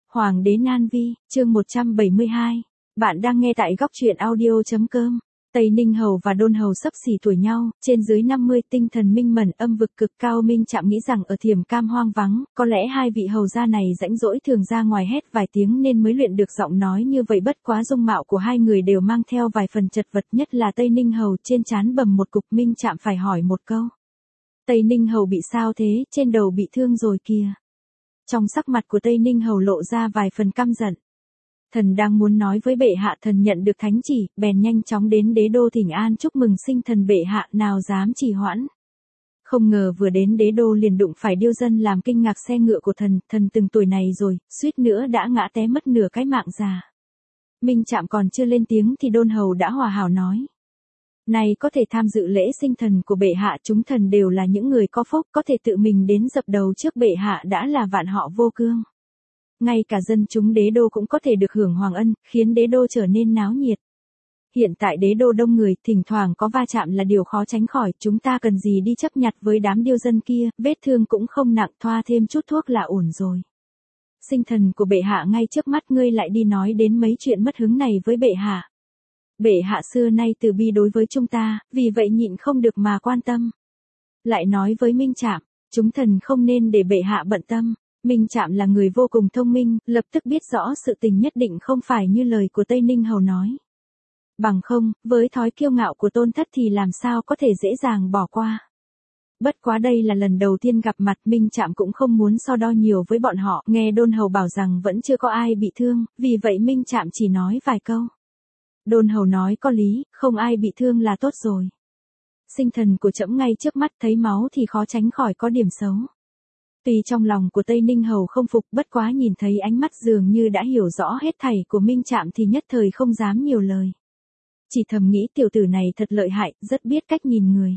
Hoàng đế Nan Vi, chương 172. Bạn đang nghe tại góc truyện audio.com. Tây Ninh Hầu và Đôn Hầu xấp xỉ tuổi nhau, trên dưới 50, tinh thần minh mẫn, âm vực cực cao. Minh Trạm nghĩ rằng ở Thiểm Cam hoang vắng, có lẽ hai vị hầu gia này rãnh rỗi thường ra ngoài hét vài tiếng nên mới luyện được giọng nói như vậy. Bất quá dung mạo của hai người đều mang theo vài phần chật vật, nhất là Tây Ninh Hầu trên trán bầm một cục. Minh Trạm phải hỏi một câu. Tây Ninh Hầu bị sao thế, trên đầu bị thương rồi kìa. Trong sắc mặt của Tây Ninh Hầu lộ ra vài phần căm giận. Thần đang muốn nói với bệ hạ thần nhận được thánh chỉ, bèn nhanh chóng đến đế đô thỉnh an chúc mừng sinh thần bệ hạ, nào dám trì hoãn. Không ngờ vừa đến đế đô liền đụng phải điêu dân làm kinh ngạc xe ngựa của thần từng tuổi này rồi, suýt nữa đã ngã té mất nửa cái mạng già. Minh Trạm còn chưa lên tiếng thì Đôn Hầu đã hòa hảo nói. Này có thể tham dự lễ sinh thần của bệ hạ, chúng thần đều là những người có phúc, có thể tự mình đến dập đầu trước bệ hạ đã là vạn họ vô cương. Ngay cả dân chúng đế đô cũng có thể được hưởng hoàng ân, khiến đế đô trở nên náo nhiệt. Hiện tại đế đô đông người, thỉnh thoảng có va chạm là điều khó tránh khỏi, chúng ta cần gì đi chấp nhặt với đám điêu dân kia, vết thương cũng không nặng, thoa thêm chút thuốc là ổn rồi. Sinh thần của bệ hạ ngay trước mắt, ngươi lại đi nói đến mấy chuyện mất hứng này với bệ hạ. Bệ hạ xưa nay từ bi đối với chúng ta, vì vậy nhịn không được mà quan tâm. Lại nói với Minh Trạm, chúng thần không nên để bệ hạ bận tâm. Minh Trạm là người vô cùng thông minh, lập tức biết rõ sự tình nhất định không phải như lời của Tây Ninh Hầu nói. Bằng không, với thói kiêu ngạo của Tôn Thất thì làm sao có thể dễ dàng bỏ qua. Bất quá đây là lần đầu tiên gặp mặt, Minh Trạm cũng không muốn so đo nhiều với bọn họ, nghe Đôn Hầu bảo rằng vẫn chưa có ai bị thương, vì vậy Minh Trạm chỉ nói vài câu. Đôn Hầu nói có lý, không ai bị thương là tốt rồi. Sinh thần của trẫm ngay trước mắt, thấy máu thì khó tránh khỏi có điểm xấu. Tuy trong lòng của Tây Ninh Hầu không phục, bất quá nhìn thấy ánh mắt dường như đã hiểu rõ hết thảy của Minh Trạm thì nhất thời không dám nhiều lời. Chỉ thầm nghĩ tiểu tử này thật lợi hại, rất biết cách nhìn người.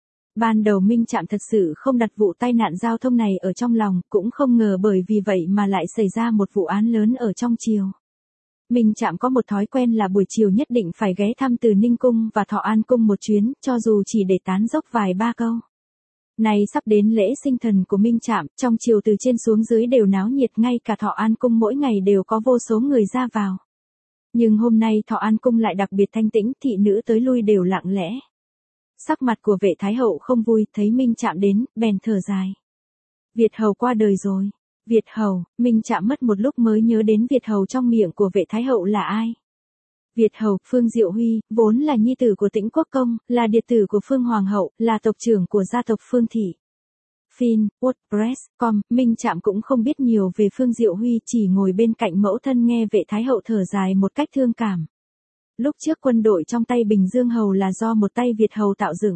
Ban đầu Minh Trạm thật sự không đặt vụ tai nạn giao thông này ở trong lòng, cũng không ngờ bởi vì vậy mà lại xảy ra một vụ án lớn ở trong triều. Minh Trạm có một thói quen là buổi chiều nhất định phải ghé thăm Từ Ninh Cung và Thọ An Cung một chuyến, cho dù chỉ để tán dốc vài ba câu. Nay sắp đến lễ sinh thần của Minh Trạm, trong triều từ trên xuống dưới đều náo nhiệt, ngay cả Thọ An Cung mỗi ngày đều có vô số người ra vào. Nhưng hôm nay Thọ An Cung lại đặc biệt thanh tĩnh, thị nữ tới lui đều lặng lẽ. Sắc mặt của Vệ Thái Hậu không vui, thấy Minh Trạm đến, bèn thở dài. Việt Hầu qua đời rồi. Việt Hầu, Minh Trạm mất một lúc mới nhớ đến Việt Hầu trong miệng của Vệ Thái Hậu là ai. Việt Hầu, Phương Diệu Huy, vốn là nhi tử của Tĩnh Quốc Công, là điệt tử của Phương Hoàng Hậu, là tộc trưởng của gia tộc Phương Thị. Fin, WordPress.com, Minh Trạm cũng không biết nhiều về Phương Diệu Huy, chỉ ngồi bên cạnh mẫu thân nghe Vệ Thái Hậu thở dài một cách thương cảm. Lúc trước quân đội trong tay Bình Dương Hầu là do một tay Việt Hầu tạo dựng.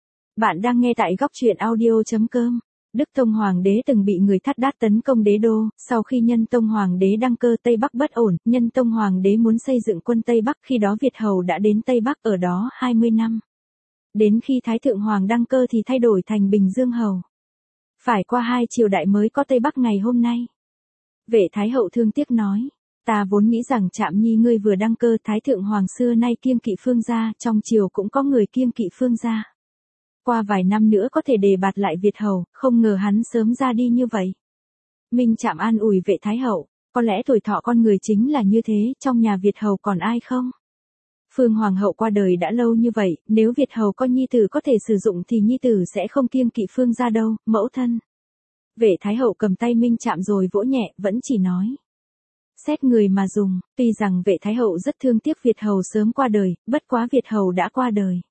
Bạn đang nghe tại góc truyện audio.com. Đức Tông Hoàng đế từng bị người Thát Đát tấn công đế đô, sau khi Nhân Tông Hoàng đế đăng cơ Tây Bắc bất ổn, Nhân Tông Hoàng đế muốn xây dựng quân Tây Bắc, khi đó Việt Hầu đã đến Tây Bắc ở đó 20 năm. Đến khi Thái Thượng Hoàng đăng cơ thì thay đổi thành Bình Dương Hầu. Phải qua 2 triều đại mới có Tây Bắc ngày hôm nay. Vệ Thái Hậu thương tiếc nói, ta vốn nghĩ rằng Trạm Nhi ngươi vừa đăng cơ, Thái Thượng Hoàng xưa nay kiêng kỵ Phương gia, trong triều cũng có người kiêng kỵ Phương gia. Qua vài năm nữa có thể đề bạt lại Việt Hầu, không ngờ hắn sớm ra đi như vậy. Minh Trạm an ủi Vệ Thái Hậu, có lẽ tuổi thọ con người chính là như thế, trong nhà Việt Hầu còn ai không? Phương Hoàng Hậu qua đời đã lâu như vậy, nếu Việt Hầu có nhi tử có thể sử dụng thì nhi tử sẽ không kiêng kỵ Phương gia đâu, mẫu thân. Vệ Thái Hậu cầm tay Minh Trạm rồi vỗ nhẹ, vẫn chỉ nói. Xét người mà dùng, tuy rằng Vệ Thái Hậu rất thương tiếc Việt Hầu sớm qua đời, bất quá Việt Hầu đã qua đời.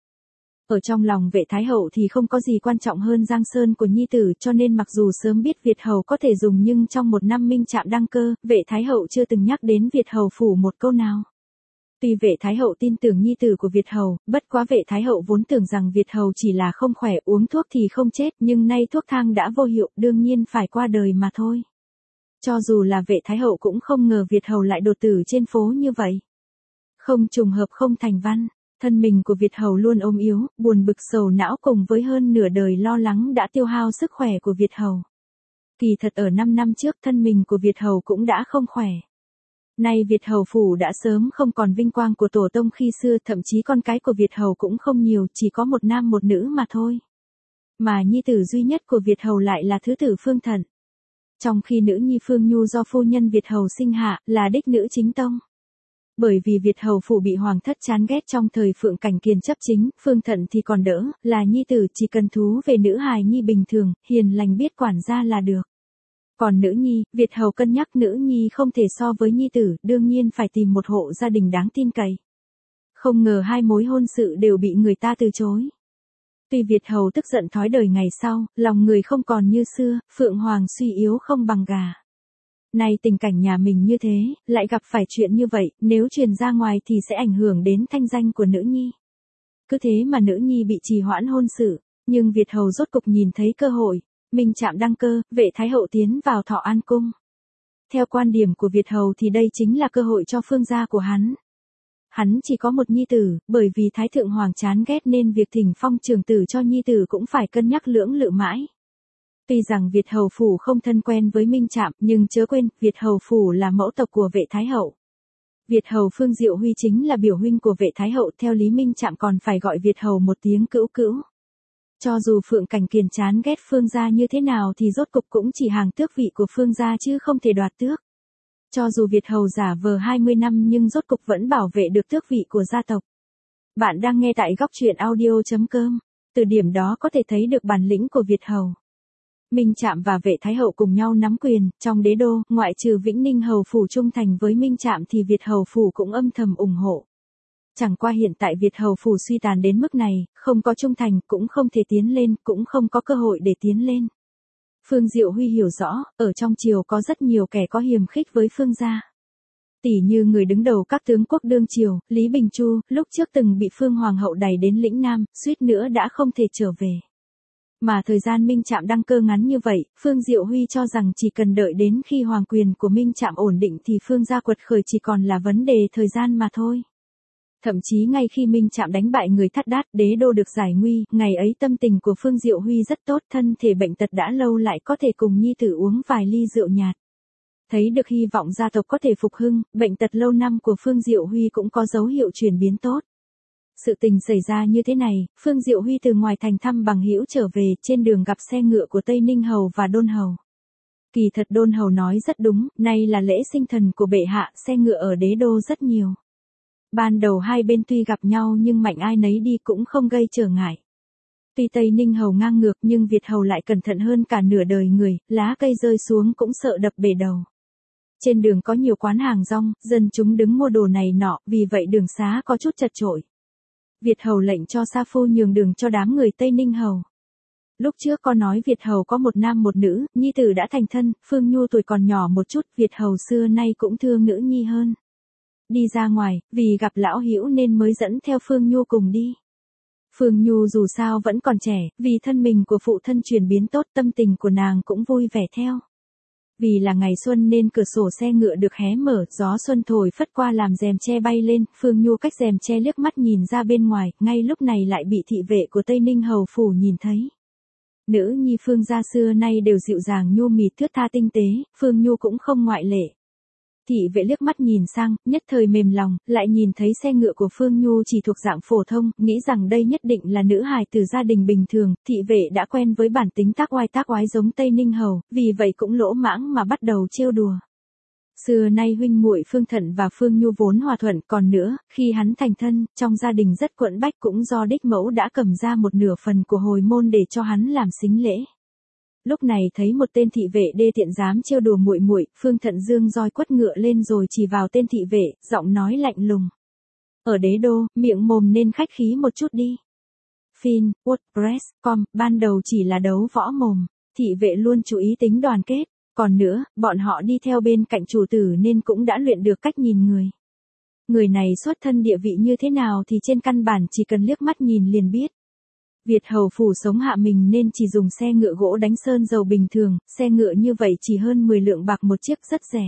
Ở trong lòng Vệ Thái Hậu thì không có gì quan trọng hơn Giang Sơn của nhi tử, cho nên mặc dù sớm biết Việt Hầu có thể dùng nhưng trong một năm Minh Trạm đăng cơ, Vệ Thái Hậu chưa từng nhắc đến Việt Hầu phủ một câu nào. Tuy Vệ Thái Hậu tin tưởng nhi tử của Việt Hầu, bất quá Vệ Thái Hậu vốn tưởng rằng Việt Hầu chỉ là không khỏe, uống thuốc thì không chết, nhưng nay thuốc thang đã vô hiệu, đương nhiên phải qua đời mà thôi. Cho dù là Vệ Thái Hậu cũng không ngờ Việt Hầu lại đột tử trên phố như vậy. Không trùng hợp không thành văn. Thân mình của Việt Hầu luôn ốm yếu, buồn bực sầu não cùng với hơn nửa đời lo lắng đã tiêu hao sức khỏe của Việt Hầu. Kỳ thật ở 5 năm trước thân mình của Việt Hầu cũng đã không khỏe. Nay Việt Hầu phủ đã sớm không còn vinh quang của tổ tông khi xưa, thậm chí con cái của Việt Hầu cũng không nhiều, chỉ có một nam một nữ mà thôi. Mà nhi tử duy nhất của Việt Hầu lại là thứ tử Phương Thận. Trong khi nữ nhi Phương Nhu do phu nhân Việt hầu sinh hạ, là đích nữ chính tông. Bởi vì Việt hầu phủ bị hoàng thất chán ghét trong thời Phượng Cảnh Kiền chấp chính, Phương Thận thì còn đỡ, là nhi tử chỉ cần thú về nữ hài nhi bình thường, hiền lành biết quản gia là được. Còn nữ nhi, Việt hầu cân nhắc nữ nhi không thể so với nhi tử, đương nhiên phải tìm một hộ gia đình đáng tin cậy. Không ngờ hai mối hôn sự đều bị người ta từ chối. Tuy Việt hầu tức giận thói đời ngày sau, lòng người không còn như xưa, Phượng Hoàng suy yếu không bằng gà. Nay tình cảnh nhà mình như thế, lại gặp phải chuyện như vậy, nếu truyền ra ngoài thì sẽ ảnh hưởng đến thanh danh của nữ nhi. Cứ thế mà nữ nhi bị trì hoãn hôn sự, nhưng Việt hầu rốt cục nhìn thấy cơ hội, Minh Trạm đăng cơ, Vệ Thái hậu tiến vào Thọ An cung. Theo quan điểm của Việt hầu thì đây chính là cơ hội cho phương gia của hắn. Hắn chỉ có một nhi tử, bởi vì Thái thượng hoàng chán ghét nên việc thỉnh phong trường tử cho nhi tử cũng phải cân nhắc lưỡng lự mãi. Tuy rằng Việt hầu phủ không thân quen với Minh Trạm, nhưng chớ quên, Việt hầu phủ là mẫu tộc của Vệ Thái hậu. Việt hầu Phương Diệu Huy chính là biểu huynh của Vệ Thái hậu, theo lý Minh Trạm còn phải gọi Việt hầu một tiếng cữu cữu. Cho dù Phượng Cảnh Kiền chán ghét Phương gia như thế nào thì rốt cục cũng chỉ hàng tước vị của Phương gia chứ không thể đoạt tước. Cho dù Việt hầu giả vờ 20 năm nhưng rốt cục vẫn bảo vệ được tước vị của gia tộc. Bạn đang nghe tại góc truyện audio.com. Từ điểm đó có thể thấy được bản lĩnh của Việt hầu. Minh Trạm và Vệ Thái hậu cùng nhau nắm quyền, trong đế đô, ngoại trừ Vĩnh Ninh hầu phủ trung thành với Minh Trạm thì Việt hầu phủ cũng âm thầm ủng hộ. Chẳng qua hiện tại Việt hầu phủ suy tàn đến mức này, không có trung thành, cũng không thể tiến lên, cũng không có cơ hội để tiến lên. Phương Diệu Huy hiểu rõ, ở trong triều có rất nhiều kẻ có hiềm khích với Phương gia. Tỷ như người đứng đầu các tướng quốc đương triều, Lý Bình Chu, lúc trước từng bị Phương Hoàng hậu đày đến lĩnh Nam, suýt nữa đã không thể trở về. Mà thời gian Minh Trạm đăng cơ ngắn như vậy, Phương Diệu Huy cho rằng chỉ cần đợi đến khi hoàng quyền của Minh Trạm ổn định thì Phương gia quật khởi chỉ còn là vấn đề thời gian mà thôi. Thậm chí ngay khi Minh Trạm đánh bại người Thắt Đát, đế đô được giải nguy, ngày ấy tâm tình của Phương Diệu Huy rất tốt, thân thể bệnh tật đã lâu lại có thể cùng nhi tử uống vài ly rượu nhạt. Thấy được hy vọng gia tộc có thể phục hưng, bệnh tật lâu năm của Phương Diệu Huy cũng có dấu hiệu chuyển biến tốt. Sự tình xảy ra như thế này, Phương Diệu Huy từ ngoài thành thăm bằng hữu trở về, trên đường gặp xe ngựa của Tây Ninh hầu và Đôn hầu. Kỳ thật Đôn hầu nói rất đúng, nay là lễ sinh thần của bệ hạ, xe ngựa ở đế đô rất nhiều. Ban đầu hai bên tuy gặp nhau nhưng mạnh ai nấy đi cũng không gây trở ngại. Tuy Tây Ninh hầu ngang ngược nhưng Việt hầu lại cẩn thận hơn cả nửa đời người, lá cây rơi xuống cũng sợ đập bể đầu. Trên đường có nhiều quán hàng rong, dân chúng đứng mua đồ này nọ, vì vậy đường xá có chút chật chội. Việt hầu lệnh cho sa phu nhường đường cho đám người Tây Ninh hầu. Lúc trước có nói Việt hầu có một nam một nữ, nhi tử đã thành thân, Phương Nhu tuổi còn nhỏ một chút, Việt hầu xưa nay cũng thương nữ nhi hơn. Đi ra ngoài, vì gặp lão hữu nên mới dẫn theo Phương Nhu cùng đi. Phương Nhu dù sao vẫn còn trẻ, vì thân mình của phụ thân chuyển biến tốt, tâm tình của nàng cũng vui vẻ theo. Vì là ngày xuân nên cửa sổ xe ngựa được hé mở, gió xuân thổi phất qua làm rèm che bay lên, Phương Nhu cách rèm che liếc mắt nhìn ra bên ngoài, ngay lúc này lại bị thị vệ của Tây Ninh hầu phủ nhìn thấy. Nữ nhi Phương gia xưa nay đều dịu dàng nhu mì thướt tha tinh tế, Phương Nhu cũng không ngoại lệ. Thị vệ liếc mắt nhìn sang, nhất thời mềm lòng, lại nhìn thấy xe ngựa của Phương Nhu chỉ thuộc dạng phổ thông, nghĩ rằng đây nhất định là nữ hài từ gia đình bình thường, thị vệ đã quen với bản tính tác oai giống Tây Ninh hầu, vì vậy cũng lỗ mãng mà bắt đầu trêu đùa. Xưa nay huynh muội Phương Thận và Phương Nhu vốn hòa thuận, còn nữa, khi hắn thành thân, trong gia đình rất quẫn bách cũng do đích mẫu đã cầm ra một nửa phần của hồi môn để cho hắn làm sính lễ. Lúc này thấy một tên thị vệ đê tiện dám trêu đùa muội muội, Phương Thận dương roi quất ngựa lên rồi chỉ vào tên thị vệ, giọng nói lạnh lùng. Ở đế đô, miệng mồm nên khách khí một chút đi. Fin, WordPress.com, ban đầu chỉ là đấu võ mồm, thị vệ luôn chú ý tính đoàn kết, còn nữa, bọn họ đi theo bên cạnh chủ tử nên cũng đã luyện được cách nhìn người. Người này xuất thân địa vị như thế nào thì trên căn bản chỉ cần liếc mắt nhìn liền biết. Việt hầu phủ sống hạ mình nên chỉ dùng xe ngựa gỗ đánh sơn dầu bình thường, xe ngựa như vậy chỉ hơn 10 lượng bạc một chiếc, rất rẻ.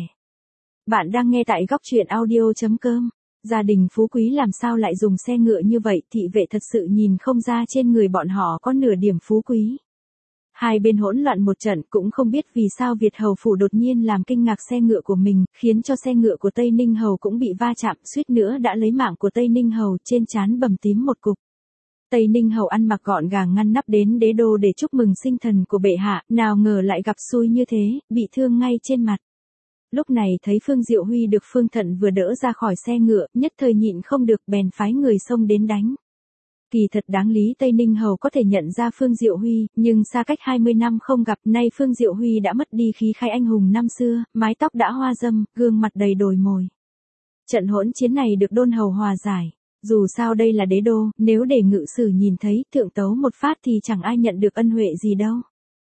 Bạn đang nghe tại góc truyện audio.com. Gia đình phú quý làm sao lại dùng xe ngựa như vậy, thị vệ thật sự nhìn không ra trên người bọn họ có nửa điểm phú quý. Hai bên hỗn loạn một trận, cũng không biết vì sao Việt hầu phủ đột nhiên làm kinh ngạc xe ngựa của mình, khiến cho xe ngựa của Tây Ninh hầu cũng bị va chạm, suýt nữa đã lấy mạng của Tây Ninh hầu, trên trán bầm tím một cục. Tây Ninh hầu ăn mặc gọn gàng ngăn nắp đến đế đô để chúc mừng sinh thần của bệ hạ, nào ngờ lại gặp xui như thế, bị thương ngay trên mặt. Lúc này thấy Phương Diệu Huy được Phương Thận vừa đỡ ra khỏi xe ngựa, nhất thời nhịn không được bèn phái người xông đến đánh. Kỳ thật đáng lý Tây Ninh hầu có thể nhận ra Phương Diệu Huy, nhưng xa cách 20 năm không gặp, nay Phương Diệu Huy đã mất đi khí khái anh hùng năm xưa, mái tóc đã hoa râm, gương mặt đầy đồi mồi. Trận hỗn chiến này được Đôn hầu hòa giải. Dù sao đây là đế đô, nếu để ngự sử nhìn thấy thượng tấu một phát thì chẳng ai nhận được ân huệ gì đâu.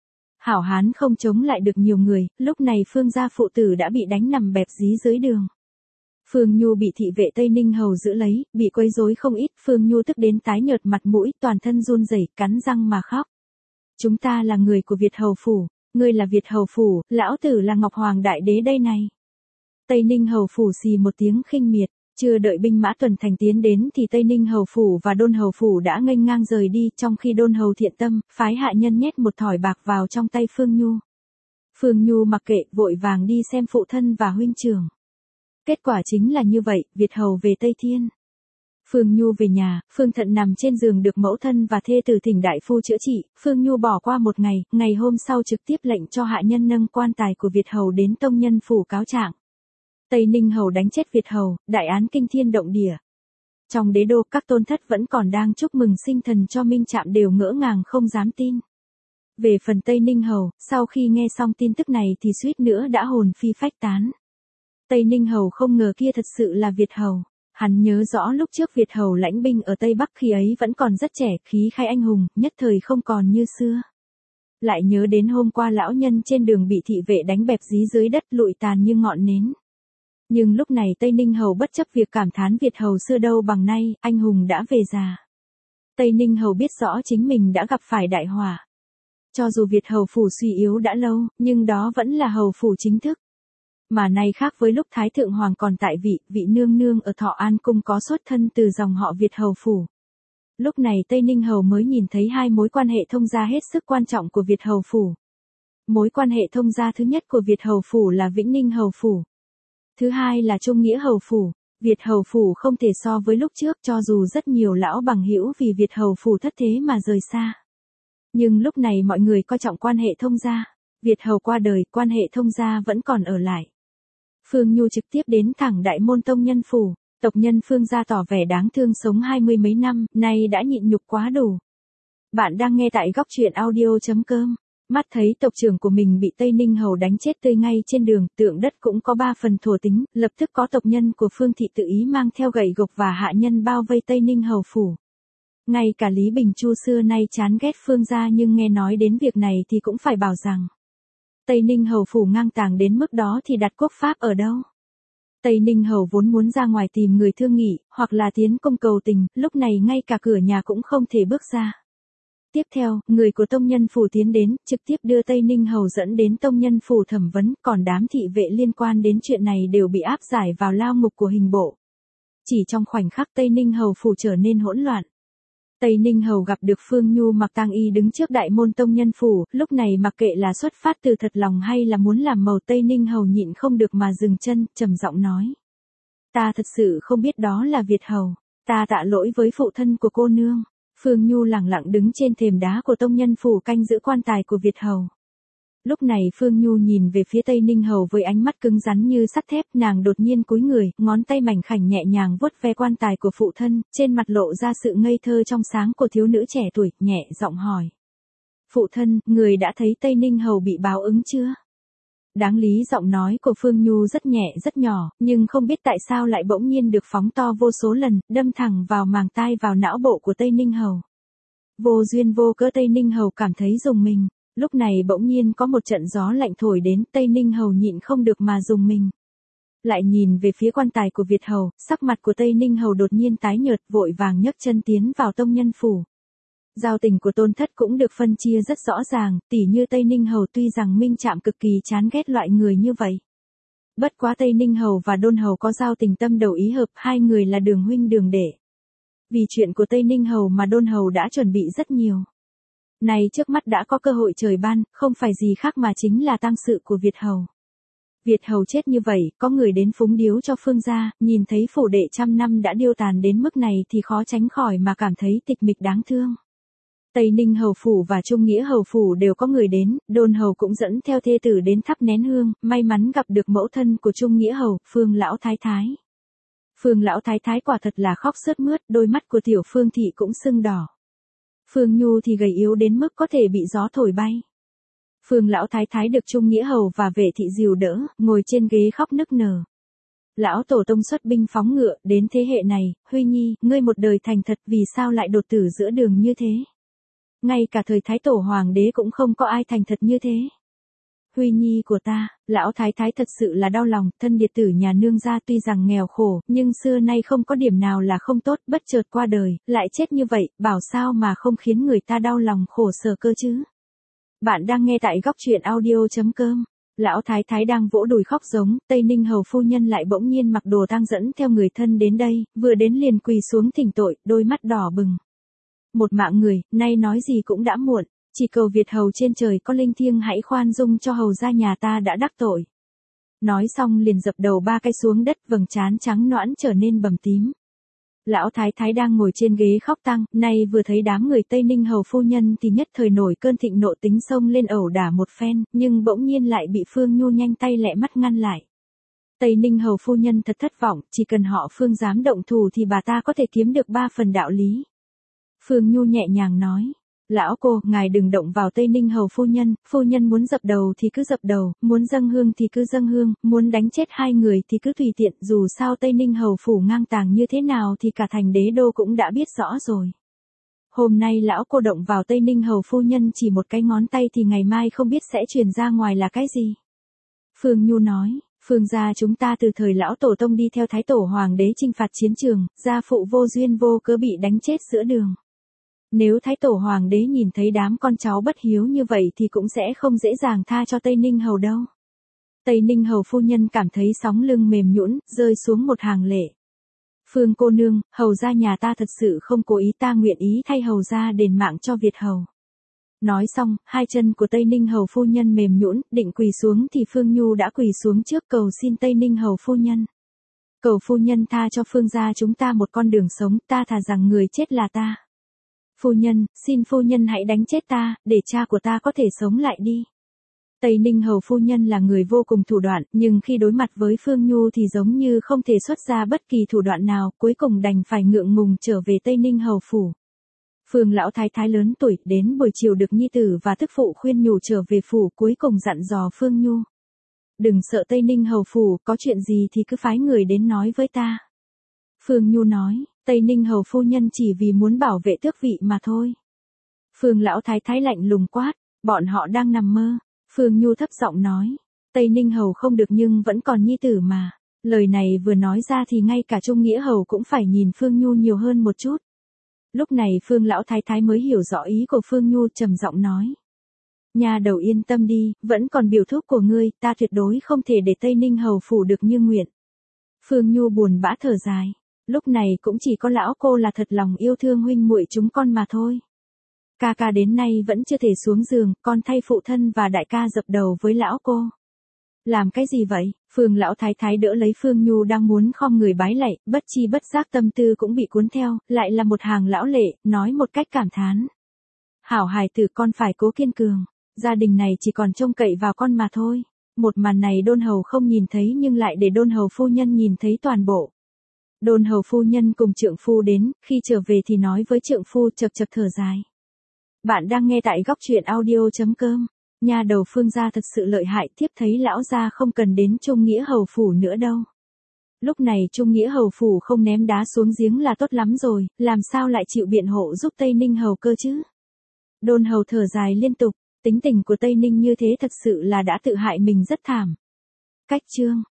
Hảo hán không chống lại được nhiều người, lúc này Phương gia phụ tử đã bị đánh nằm bẹp dí dưới đường. Phương Nhu bị thị vệ Tây Ninh hầu giữ lấy, bị quấy rối không ít, Phương Nhu tức đến tái nhợt mặt mũi, toàn thân run rẩy, cắn răng mà khóc. Chúng ta là người của Việt hầu phủ, ngươi là Việt hầu phủ, lão tử là Ngọc Hoàng đại đế đây này. Tây Ninh hầu phủ xì một tiếng khinh miệt. Chưa đợi binh mã tuần thành tiến đến thì Tây Ninh hầu phủ và Đôn hầu phủ đã nghênh ngang rời đi, trong khi Đôn hầu thiện tâm, phái hạ nhân nhét một thỏi bạc vào trong tay Phương Nhu. Phương Nhu mặc kệ, vội vàng đi xem phụ thân và huynh trưởng. Kết quả chính là như vậy, Việt hầu về Tây Thiên. Phương Nhu về nhà, Phương Thận nằm trên giường được mẫu thân và thê tử thỉnh đại phu chữa trị, Phương Nhu bỏ qua một ngày, ngày hôm sau trực tiếp lệnh cho hạ nhân nâng quan tài của Việt hầu đến tông nhân phủ cáo trạng. Tây Ninh hầu đánh chết Việt hầu, đại án kinh thiên động địa. Trong đế đô, các tôn thất vẫn còn đang chúc mừng sinh thần cho Minh Trạm đều ngỡ ngàng không dám tin. Về phần Tây Ninh hầu, sau khi nghe xong tin tức này thì suýt nữa đã hồn phi phách tán. Tây Ninh hầu không ngờ kia thật sự là Việt hầu. Hắn nhớ rõ lúc trước Việt hầu lãnh binh ở Tây Bắc khi ấy vẫn còn rất trẻ, khí khái anh hùng, nhất thời không còn như xưa. Lại nhớ đến hôm qua lão nhân trên đường bị thị vệ đánh bẹp dí dưới đất lụi tàn như ngọn nến. Nhưng lúc này Tây Ninh hầu bất chấp việc cảm thán Việt hầu xưa đâu bằng nay, anh hùng đã về già. Tây Ninh hầu biết rõ chính mình đã gặp phải đại họa. Cho dù Việt hầu phủ suy yếu đã lâu, nhưng đó vẫn là hầu phủ chính thức. Mà nay khác với lúc Thái Thượng Hoàng còn tại vị, vị nương nương ở Thọ An Cung có xuất thân từ dòng họ Việt hầu phủ. Lúc này Tây Ninh hầu mới nhìn thấy hai mối quan hệ thông gia hết sức quan trọng của Việt hầu phủ. Mối quan hệ thông gia thứ nhất của Việt hầu phủ là Vĩnh Ninh hầu phủ. Thứ hai là Trung Nghĩa hầu phủ. Việt hầu phủ không thể so với lúc trước, cho dù rất nhiều lão bằng hữu vì Việt hầu phủ thất thế mà rời xa. Nhưng lúc này mọi người coi trọng quan hệ thông gia. Việt hầu qua đời, quan hệ thông gia vẫn còn ở lại. Phương Nhu trực tiếp đến thẳng Đại Môn tông nhân phủ. Tộc nhân Phương gia tỏ vẻ đáng thương sống 20 mấy năm, nay đã nhịn nhục quá đủ. Bạn đang nghe tại góc truyện audio.com. Mắt thấy tộc trưởng của mình bị Tây Ninh hầu đánh chết tươi ngay trên đường, Tượng Đất cũng có 3 phần thổ tính, lập tức có tộc nhân của Phương thị tự ý mang theo gậy gộc và hạ nhân bao vây Tây Ninh hầu phủ. Ngay cả Lý Bình Chu xưa nay chán ghét Phương gia nhưng nghe nói đến việc này thì cũng phải bảo rằng Tây Ninh hầu phủ ngang tàng đến mức đó thì đặt quốc pháp ở đâu? Tây Ninh hầu vốn muốn ra ngoài tìm người thương nghị, hoặc là tiến công cầu tình, lúc này ngay cả cửa nhà cũng không thể bước ra. Tiếp theo, người của tông nhân phủ tiến đến, trực tiếp đưa Tây Ninh hầu dẫn đến tông nhân phủ thẩm vấn, còn đám thị vệ liên quan đến chuyện này đều bị áp giải vào lao ngục của hình bộ. Chỉ trong khoảnh khắc Tây Ninh hầu phủ trở nên hỗn loạn. Tây Ninh hầu gặp được Phương Nhu mặc tang y đứng trước Đại Môn tông nhân phủ, lúc này mặc kệ là xuất phát từ thật lòng hay là muốn làm màu, Tây Ninh hầu nhịn không được mà dừng chân, trầm giọng nói: "Ta thật sự không biết đó là Việt hầu, ta tạ lỗi với phụ thân của cô nương." Phương Nhu lẳng lặng đứng trên thềm đá của tông nhân phủ canh giữ quan tài của Việt hầu. Lúc này Phương Nhu nhìn về phía Tây Ninh hầu với ánh mắt cứng rắn như sắt thép, nàng đột nhiên cúi người, ngón tay mảnh khảnh nhẹ nhàng vuốt ve quan tài của phụ thân, trên mặt lộ ra sự ngây thơ trong sáng của thiếu nữ trẻ tuổi, nhẹ giọng hỏi: "Phụ thân, người đã thấy Tây Ninh hầu bị báo ứng chưa?" Đáng lý giọng nói của Phương Nhu rất nhẹ rất nhỏ, nhưng không biết tại sao lại bỗng nhiên được phóng to vô số lần, đâm thẳng vào màng tai vào não bộ của Tây Ninh hầu. Vô duyên vô cớ Tây Ninh hầu cảm thấy rùng mình. Lúc này bỗng nhiên có một trận gió lạnh thổi đến, Tây Ninh hầu nhịn không được mà rùng mình. Lại nhìn về phía quan tài của Việt hầu, sắc mặt của Tây Ninh hầu đột nhiên tái nhợt, vội vàng nhấc chân tiến vào tông nhân phủ. Giao tình của tôn thất cũng được phân chia rất rõ ràng, tỉ như Tây Ninh hầu tuy rằng Minh Trạm cực kỳ chán ghét loại người như vậy. Bất quá Tây Ninh hầu và Đôn hầu có giao tình tâm đầu ý hợp, hai người là đường huynh đường đệ. Vì chuyện của Tây Ninh hầu mà Đôn hầu đã chuẩn bị rất nhiều. Này trước mắt đã có cơ hội trời ban, không phải gì khác mà chính là tang sự của Việt hầu. Việt hầu chết như vậy, có người đến phúng điếu cho Phương gia, nhìn thấy phủ đệ trăm năm đã điêu tàn đến mức này thì khó tránh khỏi mà cảm thấy tịch mịch đáng thương. Tây Ninh hầu phủ và Trung Nghĩa hầu phủ đều có người đến, Đôn hầu cũng dẫn theo thê tử đến thắp nén hương, may mắn gặp được mẫu thân của Trung Nghĩa hầu, Phương lão thái thái. Phương lão thái thái quả thật là khóc sướt mướt, đôi mắt của tiểu Phương thị cũng sưng đỏ. Phương Nhu thì gầy yếu đến mức có thể bị gió thổi bay. Phương lão thái thái được Trung Nghĩa hầu và Vệ thị dìu đỡ, ngồi trên ghế khóc nức nở. Lão tổ tông xuất binh phóng ngựa, đến thế hệ này, Huy Nhi, ngươi một đời thành thật vì sao lại đột tử giữa đường như thế? Ngay cả thời thái tổ hoàng đế cũng không có ai thành thật như thế. Huy Nhi của ta, lão thái thái thật sự là đau lòng, thân điệt tử nhà nương gia tuy rằng nghèo khổ, nhưng xưa nay không có điểm nào là không tốt, bất chợt qua đời, lại chết như vậy, bảo sao mà không khiến người ta đau lòng khổ sở cơ chứ. Bạn đang nghe tại góc truyện audio.com. Lão thái thái đang vỗ đùi khóc giống, Tây Ninh hầu phu nhân lại bỗng nhiên mặc đồ tang dẫn theo người thân đến đây, vừa đến liền quỳ xuống thỉnh tội, đôi mắt đỏ bừng. Một mạng người, nay nói gì cũng đã muộn, chỉ cầu Việt hầu trên trời có linh thiêng hãy khoan dung cho hầu gia nhà ta đã đắc tội. Nói xong liền dập đầu 3 cái xuống đất, vầng trán trắng nõn trở nên bầm tím. Lão thái thái đang ngồi trên ghế khóc tang, nay vừa thấy đám người Tây Ninh hầu phu nhân thì nhất thời nổi cơn thịnh nộ tính xông lên ẩu đả một phen, nhưng bỗng nhiên lại bị Phương Nhu nhanh tay lẹ mắt ngăn lại. Tây Ninh hầu phu nhân thật thất vọng, chỉ cần họ Phương dám động thủ thì bà ta có thể kiếm được 3 phần đạo lý. Phương Nhu nhẹ nhàng nói, lão cô, ngài đừng động vào Tây Ninh hầu phu nhân muốn dập đầu thì cứ dập đầu, muốn dâng hương thì cứ dâng hương, muốn đánh chết 2 người thì cứ tùy tiện, dù sao Tây Ninh hầu phủ ngang tàng như thế nào thì cả thành đế đô cũng đã biết rõ rồi. Hôm nay lão cô động vào Tây Ninh hầu phu nhân chỉ một cái ngón tay thì ngày mai không biết sẽ truyền ra ngoài là cái gì. Phương Nhu nói, Phương gia chúng ta từ thời lão tổ tông đi theo thái tổ hoàng đế chinh phạt chiến trường, gia phụ vô duyên vô cớ bị đánh chết giữa đường. Nếu thái tổ hoàng đế nhìn thấy đám con cháu bất hiếu như vậy thì cũng sẽ không dễ dàng tha cho Tây Ninh hầu đâu. Tây Ninh hầu phu nhân cảm thấy sóng lưng mềm nhũn, rơi xuống một hàng lệ. Phương cô nương, hầu gia nhà ta thật sự không cố ý, ta nguyện ý thay hầu gia đền mạng cho Việt hầu. Nói xong, 2 chân của Tây Ninh hầu phu nhân mềm nhũn, định quỳ xuống thì Phương Nhu đã quỳ xuống trước cầu xin Tây Ninh hầu phu nhân. Cầu phu nhân tha cho Phương gia chúng ta một con đường sống, ta thà rằng người chết là ta. Phu nhân, xin phu nhân hãy đánh chết ta, để cha của ta có thể sống lại đi. Tây Ninh hầu phu nhân là người vô cùng thủ đoạn, nhưng khi đối mặt với Phương Nhu thì giống như không thể xuất ra bất kỳ thủ đoạn nào, cuối cùng đành phải ngượng ngùng trở về Tây Ninh hầu phủ. Phương lão thái thái lớn tuổi, đến buổi chiều được nhi tử và tức phụ khuyên nhủ trở về phủ, cuối cùng dặn dò Phương Nhu. Đừng sợ Tây Ninh hầu phủ, có chuyện gì thì cứ phái người đến nói với ta. Phương Nhu nói, Tây Ninh hầu phu nhân chỉ vì muốn bảo vệ tước vị mà thôi. Phương lão thái thái lạnh lùng quát, bọn họ đang nằm mơ. Phương Nhu thấp giọng nói, Tây Ninh hầu không được nhưng vẫn còn nhi tử mà. Lời này vừa nói ra thì ngay cả Trung Nghĩa hầu cũng phải nhìn Phương Nhu nhiều hơn một chút. Lúc này Phương lão thái thái mới hiểu rõ ý của Phương Nhu, trầm giọng nói. Nhà đầu yên tâm đi, vẫn còn biểu thúc của ngươi, ta tuyệt đối không thể để Tây Ninh hầu phủ được như nguyện. Phương Nhu buồn bã thở dài. Lúc này cũng chỉ có lão cô là thật lòng yêu thương huynh muội chúng con mà thôi. Ca ca đến nay vẫn chưa thể xuống giường, con thay phụ thân và đại ca dập đầu với lão cô. Làm cái gì vậy? Phương lão thái thái đỡ lấy Phương Nhu đang muốn khom người bái lạy, bất chi bất giác tâm tư cũng bị cuốn theo, lại là một hàng lão lệ, nói một cách cảm thán. Hảo hài tử, con phải cố kiên cường, gia đình này chỉ còn trông cậy vào con mà thôi. Một màn này Đôn hầu không nhìn thấy nhưng lại để Đôn hầu phu nhân nhìn thấy toàn bộ. Đôn hầu phu nhân cùng trượng phu đến, khi trở về thì nói với trượng phu, chập chập thở dài. Bạn đang nghe tại góc truyện audio.com. Nhà đầu Phương gia thật sự lợi hại, tiếp thấy lão gia không cần đến Trung Nghĩa hầu phủ nữa đâu. Lúc này Trung Nghĩa hầu phủ không ném đá xuống giếng là tốt lắm rồi, làm sao lại chịu biện hộ giúp Tây Ninh hầu cơ chứ? Đôn hầu thở dài liên tục, tính tình của Tây Ninh như thế thật sự là đã tự hại mình rất thảm. Cách chương